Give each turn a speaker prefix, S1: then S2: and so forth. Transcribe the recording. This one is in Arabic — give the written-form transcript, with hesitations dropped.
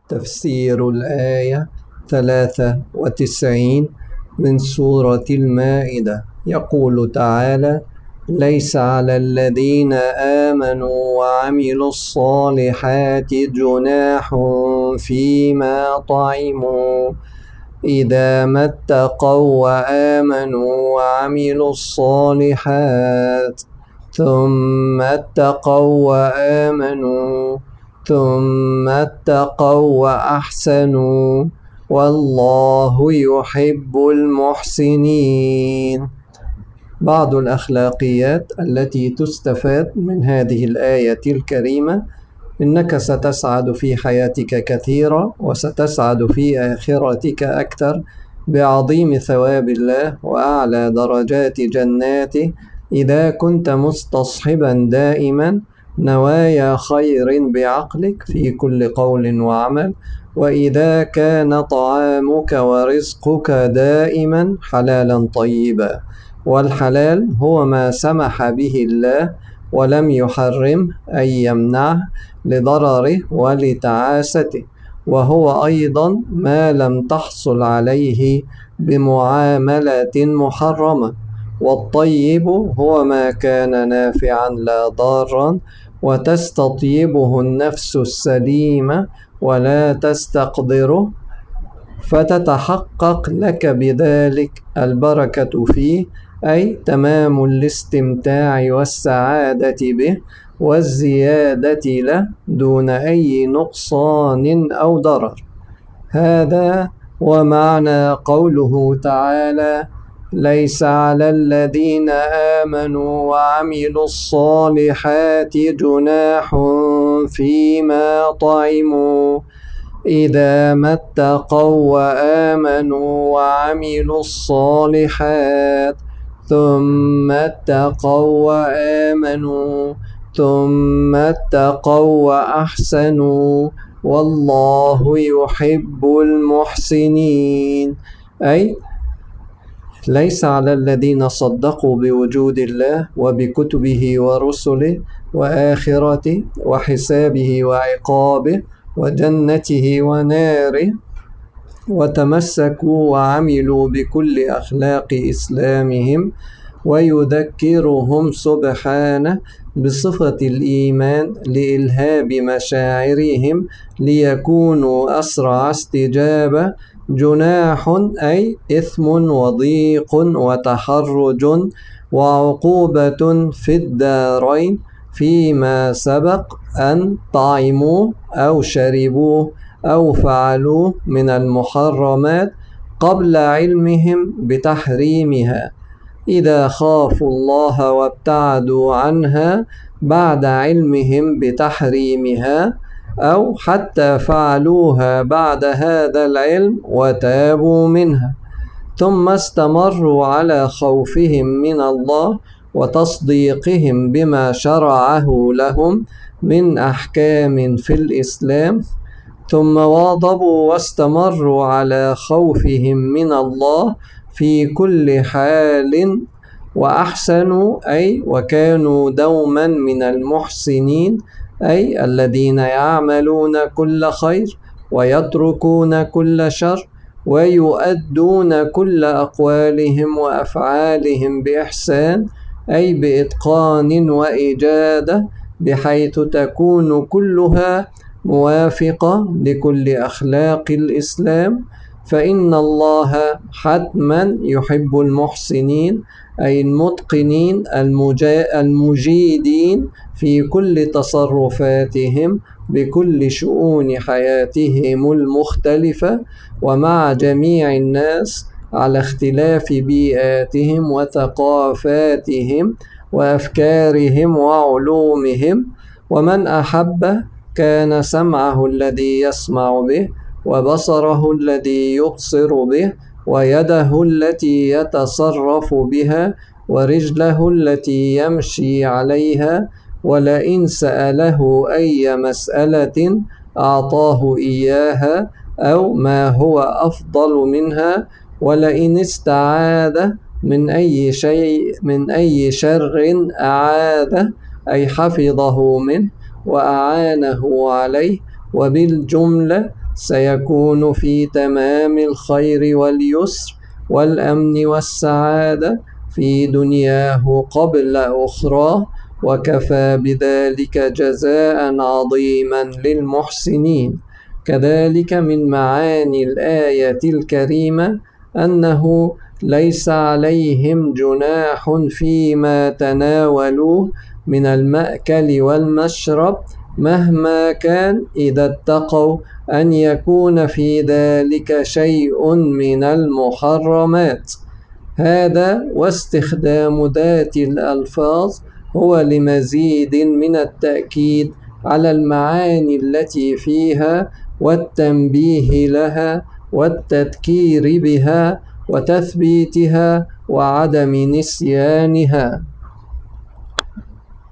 S1: تفسير الآية 93 من سورة المائدة. يقول تعالى: ليس على الذين آمنوا وعملوا الصالحات جناح فيما طعموا إذا ما اتقوا وآمنوا وعملوا الصالحات ثم اتقوا وآمنوا ثم اتقوا وأحسنوا والله يحب المحسنين. بعض الأخلاقيات التي تستفاد من هذه الآية الكريمة: إنك ستسعد في حياتك كثيرا، وستسعد في آخرتك أكثر بعظيم ثواب الله وأعلى درجات جناته إذا كنت مستصحبا دائما نوايا خير بعقلك في كل قول وعمل، وإذا كان طعامك ورزقك دائما حلالا طيبا. والحلال هو ما سمح به الله ولم يحرمه أي يمنعه لضرره ولتعاسته، وهو أيضا ما لم تحصل عليه بمعاملة محرمة. والطيب هو ما كان نافعا لا ضارا وتستطيبه النفس السليمة ولا تستقدره، فتتحقق لك بذلك البركة فيه، أي تمام الاستمتاع والسعادة به والزيادة له دون أي نقصان أو ضرر. هذا ومعنى قوله تعالى: ليس على الذين آمنوا وعملوا الصالحات جناح فيما طعموا إذا ما اتقوا وآمنوا وعملوا الصالحات ثم اتقوا وآمنوا ثم اتقوا وأحسنوا والله يحب المحسنين. أي ليس على الذين صدقوا بوجود الله وبكتبه ورسله وآخرته وحسابه وعقابه وجنته وناره وتمسكوا وعملوا بكل أخلاق إسلامهم، ويذكرهم سبحانه بصفة الإيمان لإلهاب مشاعرهم ليكونوا أسرع استجابة. جناح أي إثم وضيق وتحرج وعقوبة في الدارين فيما سبق أن طعموا أو شربوه أو فعلوه من المحرمات قبل علمهم بتحريمها، إذا خافوا الله وابتعدوا عنها بعد علمهم بتحريمها، أو حتى فعلوها بعد هذا العلم وتابوا منها، ثم استمروا على خوفهم من الله وتصديقهم بما شرعه لهم من أحكام في الإسلام، ثم واظبوا واستمروا على خوفهم من الله في كل حال وأحسنوا، أي وكانوا دوما من المحسنين، أي الذين يعملون كل خير ويتركون كل شر ويؤدون كل أقوالهم وأفعالهم بإحسان، أي بإتقان وإجادة، بحيث تكون كلها موافقة لكل أخلاق الإسلام. فإن الله حتما يحب المحسنين، أي المتقنين المجيدين في كل تصرفاتهم بكل شؤون حياتهم المختلفة ومع جميع الناس على اختلاف بيئاتهم وثقافاتهم وأفكارهم وعلومهم. ومن أحب كان سمعه الذي يسمع به وبصره الذي يبصر به ويده التي يتصرف بها ورجله التي يمشي عليها، ولئن سأله أي مسألة أعطاه إياها أو ما هو أفضل منها، ولئن استعاذ من أي شر أعاذه، أي حفظه منه وأعانه عليه. وبالجملة سيكون في تمام الخير واليسر والأمن والسعادة في دنياه قبل أخراه، وكفى بذلك جزاء عظيما للمحسنين. كذلك من معاني الآية الكريمة أنه ليس عليهم جناح فيما تناولوه من المأكل والمشرب مهما كان، إذا اتقوا أن يكون في ذلك شيء من المحرمات. هذا واستخدام ذات الألفاظ هو لمزيد من التأكيد على المعاني التي فيها والتنبيه لها والتذكير بها وتثبيتها وعدم نسيانها.